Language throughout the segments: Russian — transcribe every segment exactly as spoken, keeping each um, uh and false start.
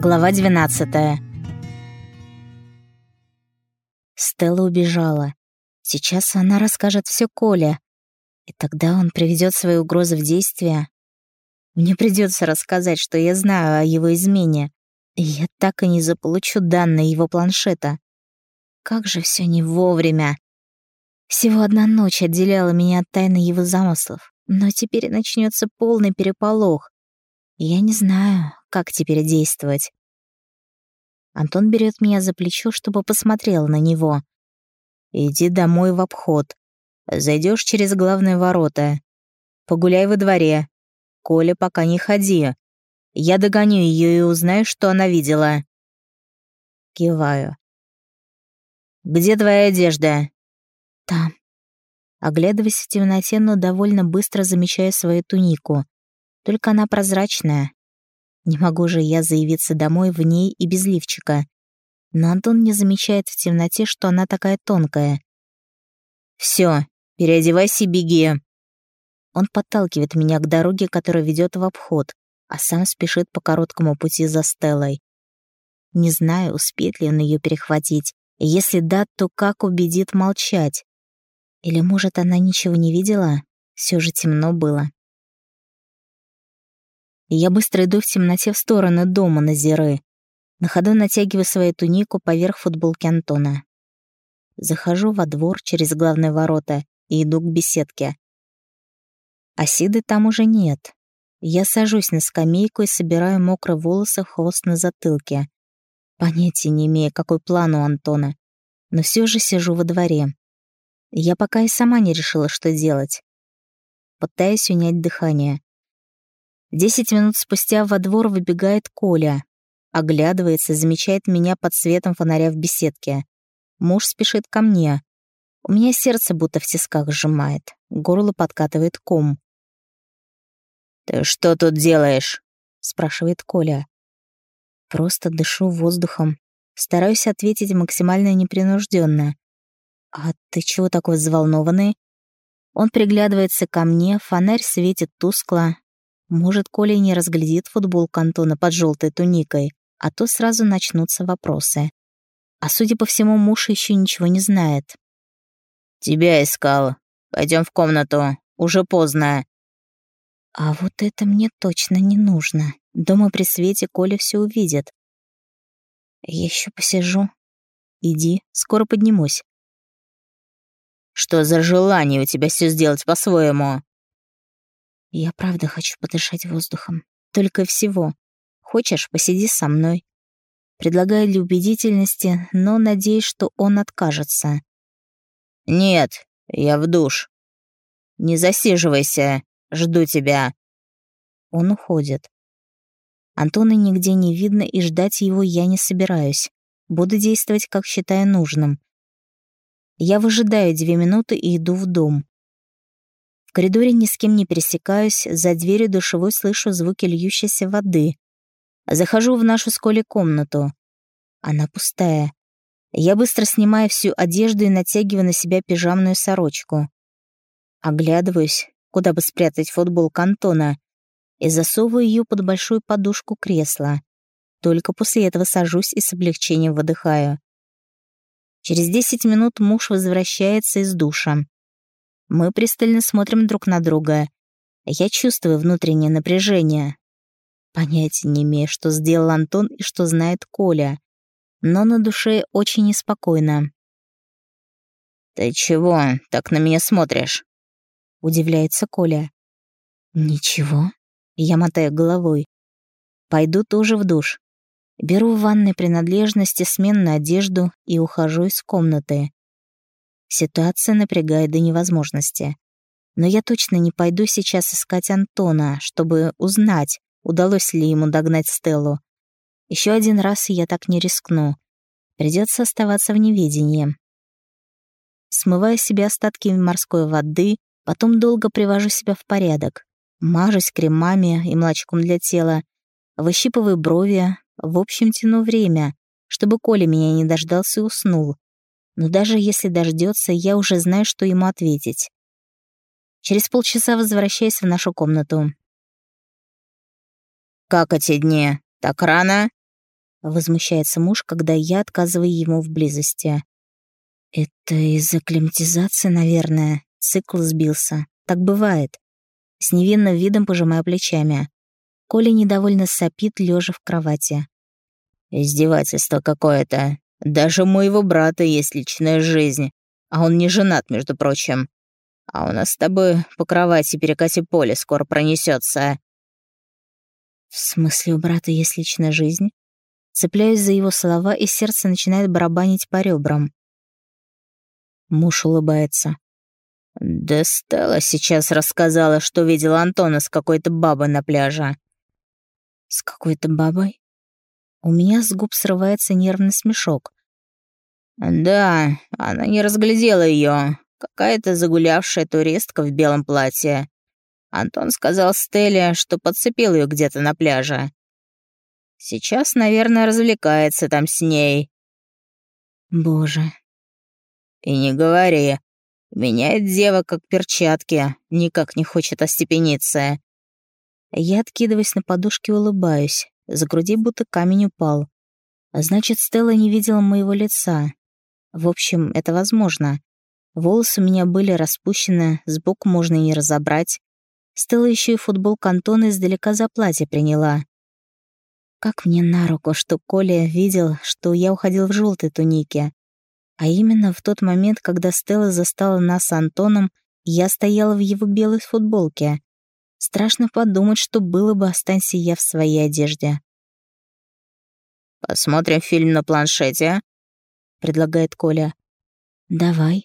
Глава двенадцатая. Стелла убежала. Сейчас она расскажет все Коле, и тогда он приведет свои угрозы в действие. Мне придется рассказать, что я знаю о его измене, и я так и не заполучу данные его планшета. Как же все не вовремя. Всего одна ночь отделяла меня от тайны его замыслов, но теперь начнется полный переполох. Я не знаю, как теперь действовать. Антон берет меня за плечо, чтобы посмотрел на него. «Иди домой в обход. Зайдешь через главные ворота. Погуляй во дворе. Коля, пока не ходи. Я догоню ее и узнаю, что она видела». Киваю. «Где твоя одежда?» «Там». Оглядываясь в темноте, но довольно быстро замечаю свою тунику. Только она прозрачная. Не могу же я заявиться домой в ней и без лифчика. Но Антон не замечает в темноте, что она такая тонкая. «Всё, переодевайся и беги». Он подталкивает меня к дороге, которая ведет в обход, а сам спешит по короткому пути за Стеллой. Не знаю, успеет ли он ее перехватить. И если да, то как убедит молчать? Или, может, она ничего не видела? Все же темно было. Я быстро иду в темноте в сторону дома на Зиры. На ходу натягиваю свою тунику поверх футболки Антона. Захожу во двор через главные ворота и иду к беседке. Асиды там уже нет. Я сажусь на скамейку и собираю мокрые волосы в хвост на затылке. Понятия не имею, какой план у Антона. Но все же сижу во дворе. Я пока и сама не решила, что делать. Пытаюсь унять дыхание. Десять минут спустя во двор выбегает Коля. Оглядывается, замечает меня под светом фонаря в беседке. Муж спешит ко мне. У меня сердце будто в тисках сжимает. Горло подкатывает ком. «Ты что тут делаешь?» — спрашивает Коля. Просто дышу воздухом. Стараюсь ответить максимально непринужденно. «А ты чего такой взволнованный?» Он приглядывается ко мне, фонарь светит тускло. Может, Коля не разглядит футболку Антона под желтой туникой, а то сразу начнутся вопросы. А судя по всему, муж еще ничего не знает. «Тебя искал. Пойдем в комнату. Уже поздно». А вот это мне точно не нужно. Дома при свете Коля все увидит. Я еще посижу. Иди, скоро поднимусь. «Что за желание у тебя все сделать по-своему?» Я правда хочу подышать воздухом. Только всего. Хочешь, посиди со мной. Предлагаю для убедительности, но надеюсь, что он откажется. «Нет, я в душ. Не засиживайся, жду тебя». Он уходит. Антона нигде не видно, и ждать его я не собираюсь. Буду действовать, как считаю нужным. Я выжидаю две минуты и иду в дом. В коридоре ни с кем не пересекаюсь, за дверью душевой слышу звуки льющейся воды. Захожу в нашу с Колей комнату. Она пустая. Я быстро снимаю всю одежду и натягиваю на себя пижамную сорочку. Оглядываюсь, куда бы спрятать футболку Антона, и засовываю ее под большую подушку кресла. Только после этого сажусь и с облегчением выдыхаю. Через десять минут муж возвращается из душа. Мы пристально смотрим друг на друга. Я чувствую внутреннее напряжение. Понятия не имею, что сделал Антон и что знает Коля. Но на душе очень неспокойно. «Ты чего так на меня смотришь?» — удивляется Коля. «Ничего». Я мотаю головой. Пойду тоже в душ. Беру в ванной принадлежности, сменную одежду и ухожу из комнаты. Ситуация напрягает до невозможности. Но я точно не пойду сейчас искать Антона, чтобы узнать, удалось ли ему догнать Стеллу. Еще один раз я так не рискну. Придется оставаться в неведении. Смываю с себя остатки морской воды, потом долго привожу себя в порядок. Мажусь кремами и молочком для тела, выщипываю брови, в общем, тяну время, чтобы Коля меня не дождался и уснул. Но даже если дождется, я уже знаю, что ему ответить. Через полчаса возвращаюсь в нашу комнату. «Как эти дни? Так рано?» Возмущается муж, когда я отказываю ему в близости. Это из-за акклиматизации, наверное. Цикл сбился. Так бывает. С невинным видом пожимаю плечами. Коля недовольно сопит, лежа в кровати. Издевательство какое-то. Даже у моего брата есть личная жизнь. А он не женат, между прочим. А у нас с тобой по кровати перекати поле скоро пронесется. В смысле, у брата есть личная жизнь? Цепляюсь за его слова, и сердце начинает барабанить по ребрам. Муж улыбается. Да Стелла сейчас рассказала, что видела Антона с какой-то бабой на пляже. С какой-то бабой? У меня с губ срывается нервный смешок. Да, она не разглядела ее. Какая-то загулявшая туристка в белом платье. Антон сказал Стелле, что подцепил ее где-то на пляже. Сейчас, наверное, развлекается там с ней. Боже. И не говори. Меняет дева как перчатки, никак не хочет остепениться. Я откидываюсь на подушке и улыбаюсь. За груди будто камень упал. А значит, Стелла не видела моего лица. В общем, это возможно. Волосы у меня были распущены, сбоку можно и не разобрать. Стелла еще и футболку Антона издалека за платье приняла. Как мне на руку, что Коля видел, что я уходил в желтой тунике. А именно в тот момент, когда Стелла застала нас с Антоном, я стояла в его белой футболке. Страшно подумать, что было бы, останься я в своей одежде. «Посмотрим фильм на планшете», — предлагает Коля. «Давай».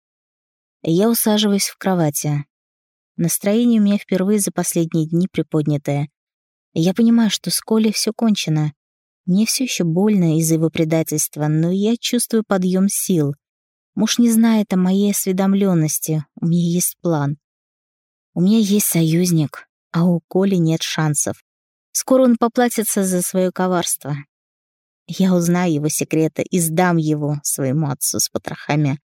Я усаживаюсь в кровати. Настроение у меня впервые за последние дни приподнятое. Я понимаю, что с Колей все кончено. Мне все еще больно из-за его предательства, но я чувствую подъем сил. Муж не знает о моей осведомленности. У меня есть план. У меня есть союзник, а у Коли нет шансов. Скоро он поплатится за свое коварство. Я узнаю его секреты и сдам его своему отцу с потрохами.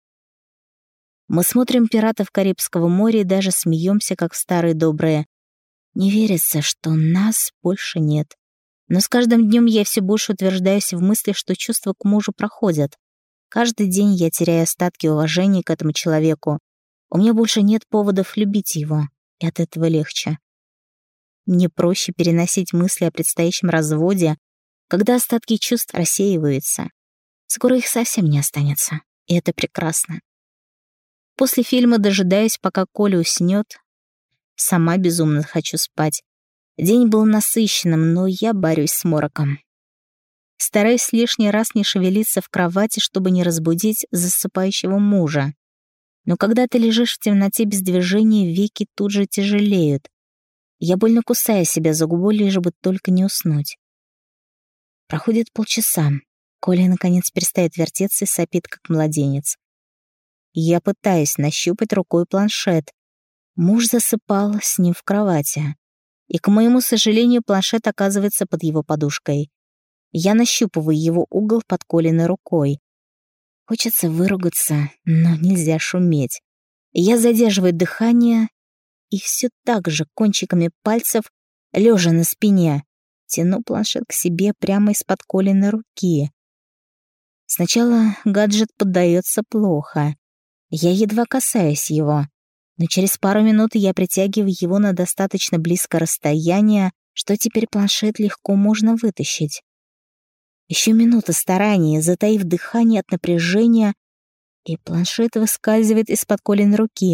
Мы смотрим «Пиратов Карибского моря» и даже смеемся, как в старые добрые. Не верится, что нас больше нет. Но с каждым днем я все больше утверждаюсь в мысли, что чувства к мужу проходят. Каждый день я теряю остатки уважения к этому человеку. У меня больше нет поводов любить его, и от этого легче. Мне проще переносить мысли о предстоящем разводе, когда остатки чувств рассеиваются. Скоро их совсем не останется, и это прекрасно. После фильма дожидаюсь, пока Коля уснет. Сама безумно хочу спать. День был насыщенным, но я борюсь с мороком. Стараюсь лишний раз не шевелиться в кровати, чтобы не разбудить засыпающего мужа. Но когда ты лежишь в темноте без движения, веки тут же тяжелеют. Я больно кусаю себя за губу, лишь бы только не уснуть. Проходит полчаса. Коля наконец перестает вертеться и сопит, как младенец. Я пытаюсь нащупать рукой планшет. Муж засыпал с ним в кровати. И, к моему сожалению, планшет оказывается под его подушкой. Я нащупываю его угол под Колиной рукой. Хочется выругаться, но нельзя шуметь. Я задерживаю дыхание и все так же кончиками пальцев, лежа на спине, тяну планшет к себе прямо из-под Колиной руки. Сначала гаджет поддается плохо. Я едва касаюсь его, но через пару минут я притягиваю его на достаточно близкое расстояние, что теперь планшет легко можно вытащить. Еще минута старания, затаив дыхание от напряжения, и планшет выскальзывает из-под Колиной руки.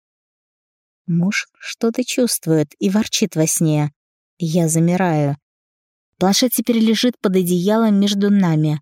Муж что-то чувствует и ворчит во сне. Я замираю. Планшет теперь лежит под одеялом между нами.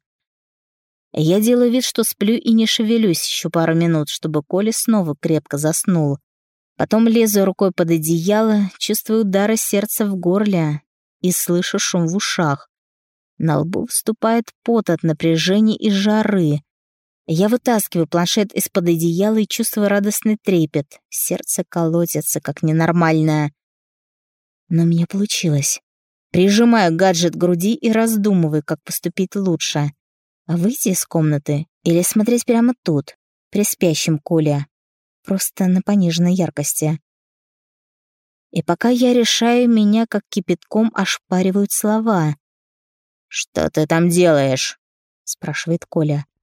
Я делаю вид, что сплю и не шевелюсь еще пару минут, чтобы Коля снова крепко заснул. Потом лезу рукой под одеяло, чувствую удары сердца в горле и слышу шум в ушах. На лбу вступает пот от напряжения и жары. Я вытаскиваю планшет из-под одеяла и чувствую радостный трепет. Сердце колотится, как ненормальное. Но у меня получилось. Прижимаю гаджет к груди и раздумываю, как поступить лучше. Выйти из комнаты или смотреть прямо тут, при спящем Коле, просто на пониженной яркости. И пока я решаю, меня как кипятком ошпаривают слова. «Что ты там делаешь?» — спрашивает Коля.